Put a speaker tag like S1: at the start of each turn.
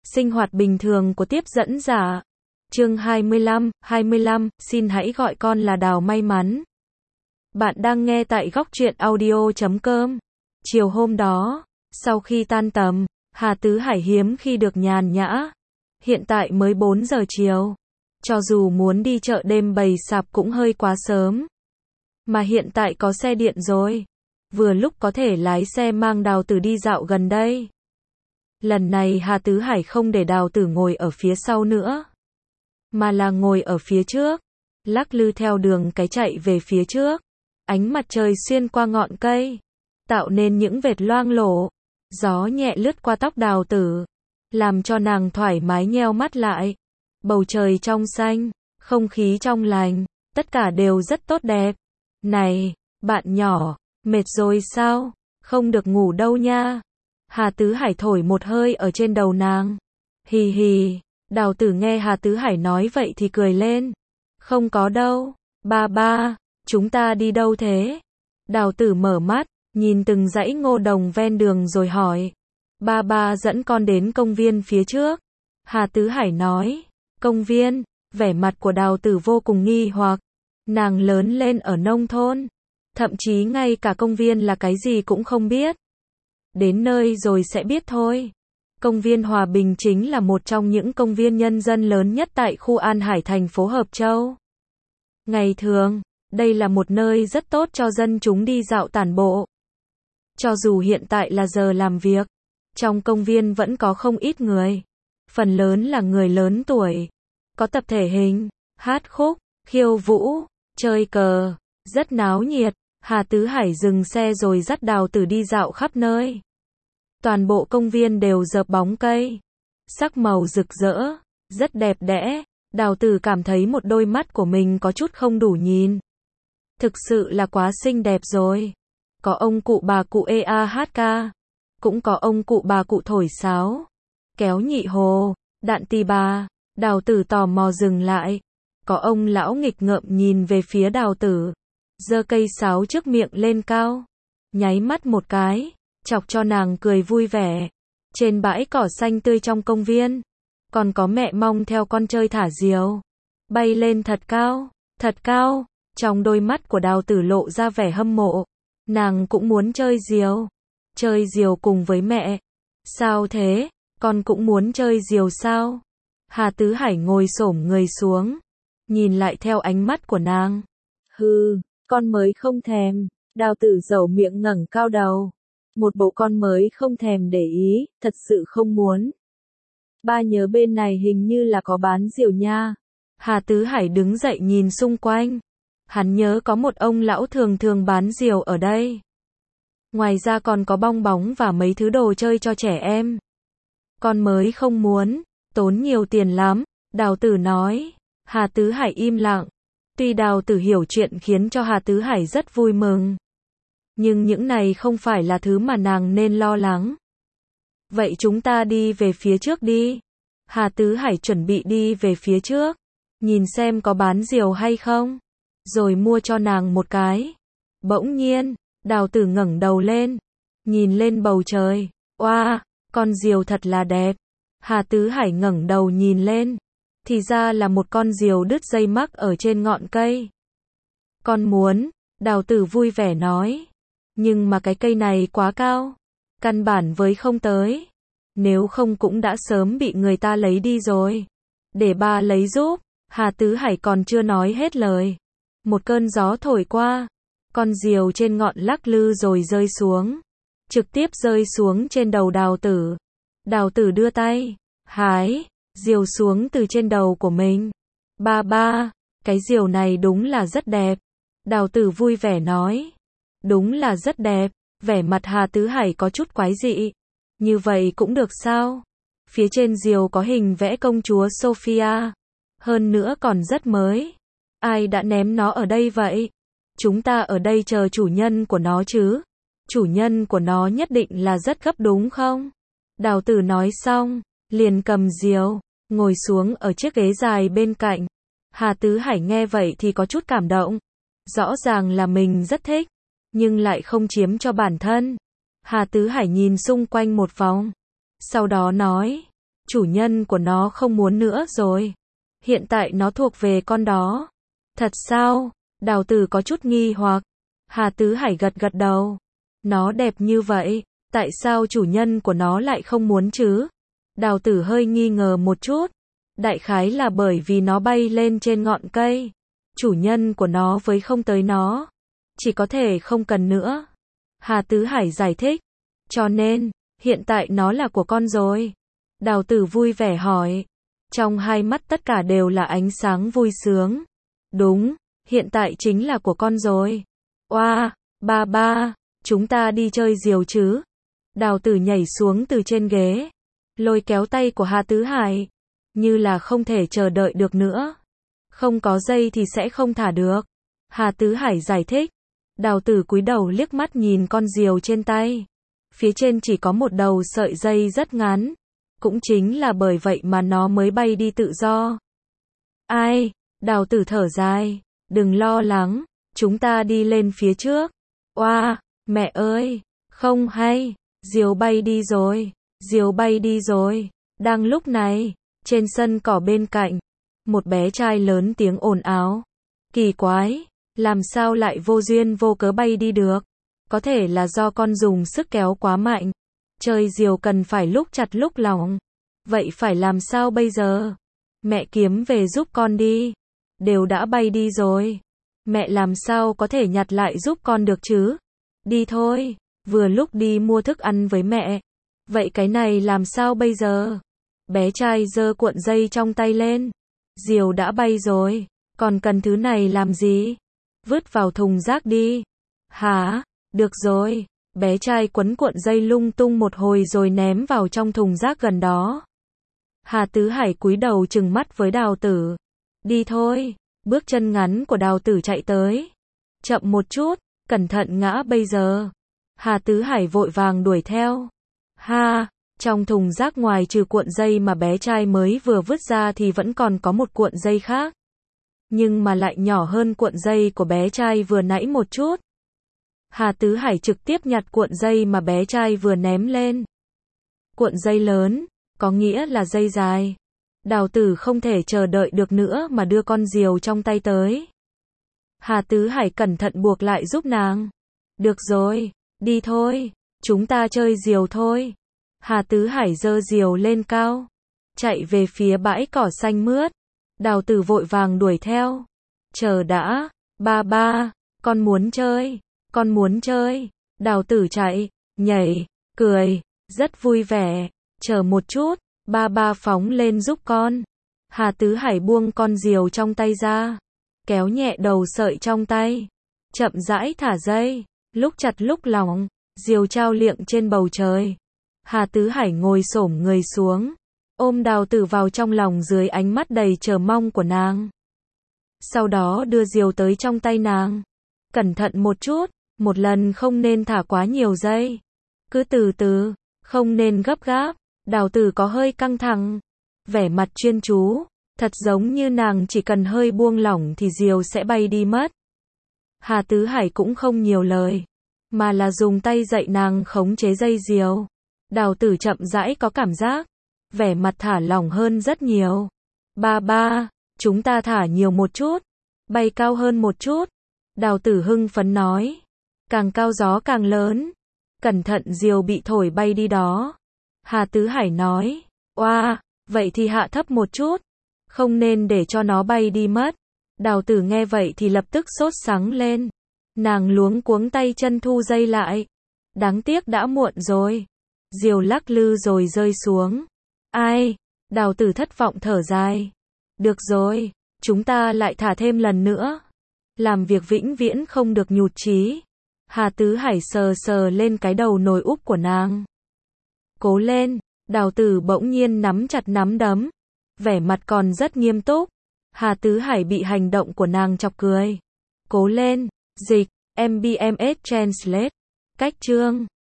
S1: Sinh hoạt bình thường của tiếp dẫn giả. Chương 25, xin hãy gọi con là Đào May Mắn. Bạn đang nghe tại góc truyện audio.com. Chiều hôm đó, sau khi tan tầm, Hà Tứ Hải hiếm khi được nhàn nhã. Hiện tại mới 4 giờ chiều. Cho dù muốn đi chợ đêm bày sạp cũng hơi quá sớm. Mà hiện tại có xe điện rồi. Vừa lúc có thể lái xe mang Đào Tử đi dạo gần đây. Lần này Hà Tứ Hải không để Đào Tử ngồi ở phía sau nữa, mà là ngồi ở phía trước, lắc lư theo đường cái chạy về phía trước. Ánh mặt trời xuyên qua ngọn cây, tạo nên những vệt loang lổ. Gió nhẹ lướt qua tóc Đào Tử, làm cho nàng thoải mái nheo mắt lại. Bầu trời trong xanh, không khí trong lành, tất cả đều rất tốt đẹp. Này, bạn nhỏ, mệt rồi sao? Không được ngủ đâu nha. Hà Tứ Hải thổi một hơi ở trên đầu nàng. Hì hì, Đào Tử nghe Hà Tứ Hải nói vậy thì cười lên. Không có đâu, ba, chúng ta đi đâu thế? Đào Tử mở mắt, nhìn từng dãy ngô đồng ven đường rồi hỏi. Ba dẫn con đến công viên phía trước. Hà Tứ Hải nói. Công viên, vẻ mặt của Đào Tử vô cùng nghi hoặc. Nàng lớn lên ở nông thôn, thậm chí ngay cả công viên là cái gì cũng không biết. Đến nơi rồi sẽ biết thôi. Công viên Hòa Bình chính là một trong những công viên nhân dân lớn nhất tại khu An Hải thành phố Hợp Châu. Ngày thường, đây là một nơi rất tốt cho dân chúng đi dạo tản bộ. Cho dù hiện tại là giờ làm việc, trong công viên vẫn có không ít người. Phần lớn là người lớn tuổi. Có tập thể hình, hát khúc, khiêu vũ, chơi cờ, rất náo nhiệt. Hà Tứ Hải dừng xe rồi dắt Đào Tử đi dạo khắp nơi. Toàn bộ công viên đều rợp bóng cây, sắc màu rực rỡ, rất đẹp đẽ. Đào Tử cảm thấy một đôi mắt của mình có chút không đủ nhìn. Thực sự là quá xinh đẹp rồi. Có ông cụ bà cụ hát ca, cũng có ông cụ bà cụ thổi sáo, kéo nhị hồ, đạn tì bà. Đào Tử tò mò dừng lại. Có ông lão nghịch ngợm nhìn về phía Đào Tử, giơ cây sáo trước miệng lên cao, nháy mắt một cái, chọc cho nàng cười vui vẻ. Trên bãi cỏ xanh tươi trong công viên, còn có mẹ mong theo con chơi thả diều, bay lên thật cao. Trong đôi mắt của Đào Tử lộ ra vẻ hâm mộ. Nàng cũng muốn chơi diều cùng với mẹ. Sao thế, con cũng muốn chơi diều sao? Hà Tứ Hải ngồi xổm người xuống, nhìn lại theo ánh mắt của nàng. Hừ, con mới không thèm. Đào Tử dẩu miệng ngẩng cao đầu. Một bộ con mới không thèm để ý, thật sự không muốn. Ba nhớ bên này hình như là có bán diều nha. Hà Tứ Hải đứng dậy nhìn xung quanh. Hắn nhớ có một ông lão thường bán diều ở đây. Ngoài ra còn có bong bóng và mấy thứ đồ chơi cho trẻ em. Con mới không muốn, tốn nhiều tiền lắm, Đào Tử nói. Hà Tứ Hải im lặng. Tuy Đào Tử hiểu chuyện khiến cho Hà Tứ Hải rất vui mừng, nhưng những này không phải là thứ mà nàng nên lo lắng. Vậy chúng ta đi về phía trước đi. Hà Tứ Hải chuẩn bị đi về phía trước, nhìn xem có bán diều hay không, rồi mua cho nàng một cái. Bỗng nhiên, Đào Tử ngẩng đầu lên, nhìn lên bầu trời. Oa, con diều thật là đẹp. Hà Tứ Hải ngẩng đầu nhìn lên, thì ra là một con diều đứt dây mắc ở trên ngọn cây. Con muốn, Đào Tử vui vẻ nói. Nhưng mà cái cây này quá cao, căn bản với không tới. Nếu không cũng đã sớm bị người ta lấy đi rồi. Để ba lấy giúp. Hà Tứ Hải còn chưa nói hết lời, một cơn gió thổi qua, con diều trên ngọn lắc lư rồi rơi xuống, trực tiếp rơi xuống trên đầu Đào Tử. Đào Tử đưa tay, hái diều xuống từ trên đầu của mình. Ba, cái diều này đúng là rất đẹp. Đào Tử vui vẻ nói. Đúng là rất đẹp. Vẻ mặt Hà Tứ Hải có chút quái dị. Như vậy cũng được sao? Phía trên diều có hình vẽ công chúa Sophia. Hơn nữa còn rất mới. Ai đã ném nó ở đây vậy? Chúng ta ở đây chờ chủ nhân của nó chứ? Chủ nhân của nó nhất định là rất gấp đúng không? Đào Tử nói xong, liền cầm diều, ngồi xuống ở chiếc ghế dài bên cạnh. Hà Tứ Hải nghe vậy thì có chút cảm động. Rõ ràng là mình rất thích, nhưng lại không chiếm cho bản thân. Hà Tứ Hải nhìn xung quanh một vòng, sau đó nói, Chủ nhân của nó không muốn nữa rồi. Hiện tại nó thuộc về con đó. Thật sao? Đào tử có chút nghi hoặc. Hà Tứ Hải gật gật đầu. Nó đẹp như vậy, tại sao chủ nhân của nó lại không muốn chứ? Đào tử hơi nghi ngờ một chút. Đại khái là bởi vì nó bay lên trên ngọn cây. Chủ nhân của nó với không tới nó. Chỉ có thể không cần nữa. Hà Tứ Hải giải thích. Cho nên, hiện tại nó là của con rồi. Đào tử vui vẻ hỏi. Trong hai mắt tất cả đều là ánh sáng vui sướng. Đúng, hiện tại chính là của con rồi. Oa, ba ba, chúng ta đi chơi diều chứ? Đào tử nhảy xuống từ trên ghế. Lôi kéo tay của Hà Tứ Hải. Như là không thể chờ đợi được nữa. Không có dây thì sẽ không thả được. Hà Tứ Hải giải thích. Đào tử cúi đầu liếc mắt nhìn con diều trên tay. Phía trên chỉ có một đầu sợi dây rất ngắn. Cũng chính là bởi vậy mà nó mới bay đi tự do. Ai? Đào tử thở dài. Đừng lo lắng. Chúng ta đi lên phía trước. Oa, mẹ ơi. Không hay. Diều bay đi rồi. Diều bay đi rồi. Đang lúc này, trên sân cỏ bên cạnh, một bé trai lớn tiếng ồn ào. Kỳ quái. Làm sao lại vô duyên vô cớ bay đi được? Có thể là do con dùng sức kéo quá mạnh. Chơi diều cần phải lúc chặt lúc lỏng. Vậy phải làm sao bây giờ? Mẹ kiếm về giúp con đi. Đều đã bay đi rồi. Mẹ làm sao có thể nhặt lại giúp con được chứ? Đi thôi. Vừa lúc đi mua thức ăn với mẹ. Vậy cái này làm sao bây giờ? Bé trai giơ cuộn dây trong tay lên. Diều đã bay rồi. Còn cần thứ này làm gì? Vứt vào thùng rác đi. Hả? Được rồi. Bé trai quấn cuộn dây lung tung một hồi rồi ném vào trong thùng rác gần đó. Hà Tứ Hải cúi đầu trừng mắt với Đào tử. Đi thôi. Bước chân ngắn của Đào tử chạy tới. Chậm một chút, cẩn thận ngã bây giờ. Hà Tứ Hải vội vàng đuổi theo. Ha, trong thùng rác ngoài trừ cuộn dây mà bé trai mới vừa vứt ra thì vẫn còn có một cuộn dây khác. Nhưng mà lại nhỏ hơn cuộn dây của bé trai vừa nãy một chút. Hà Tứ Hải trực tiếp nhặt cuộn dây mà bé trai vừa ném lên. Cuộn dây lớn, có nghĩa là dây dài. Đào tử không thể chờ đợi được nữa mà đưa con diều trong tay tới. Hà Tứ Hải cẩn thận buộc lại giúp nàng. Được rồi, đi thôi, chúng ta chơi diều thôi. Hà Tứ Hải giơ diều lên cao, chạy về phía bãi cỏ xanh mướt. Đào tử vội vàng đuổi theo. Chờ đã, ba ba, con muốn chơi, con muốn chơi. Đào tử chạy, nhảy, cười, rất vui vẻ. Chờ một chút, ba ba phóng lên giúp con. Hà Tứ Hải buông con diều trong tay ra, kéo nhẹ đầu sợi trong tay, chậm rãi thả dây, lúc chặt lúc lỏng, diều trao liệng trên bầu trời. Hà Tứ Hải ngồi xổm người xuống, ôm Đào tử vào trong lòng dưới ánh mắt đầy chờ mong của nàng. Sau đó đưa diều tới trong tay nàng. Cẩn thận một chút, một lần không nên thả quá nhiều dây. Cứ từ từ, không nên gấp gáp. Đào tử có hơi căng thẳng, vẻ mặt chuyên chú, thật giống như nàng chỉ cần hơi buông lỏng thì diều sẽ bay đi mất. Hà Tứ Hải cũng không nhiều lời, mà là dùng tay dạy nàng khống chế dây diều. Đào tử chậm rãi có cảm giác, vẻ mặt thả lỏng hơn rất nhiều. Ba ba, chúng ta thả nhiều một chút, bay cao hơn một chút. Đào tử hưng phấn nói, càng cao gió càng lớn, cẩn thận diều bị thổi bay đi đó. Hà Tứ Hải nói, oa, vậy thì hạ thấp một chút, không nên để cho nó bay đi mất. Đào tử nghe vậy thì lập tức sốt sắng lên. Nàng luống cuống tay chân thu dây lại. Đáng tiếc đã muộn rồi. Diều lắc lư rồi rơi xuống. Ai? Đào tử thất vọng thở dài. Được rồi, chúng ta lại thả thêm lần nữa. Làm việc vĩnh viễn không được nhụt chí. Hà Tứ Hải sờ sờ lên cái đầu nồi úp của nàng. Cố lên. Đào tử bỗng nhiên nắm chặt nắm đấm, vẻ mặt còn rất nghiêm túc. Hà Tứ Hải bị hành động của nàng chọc cười. Cố lên. Dịch, MBMS Translate. Cách chương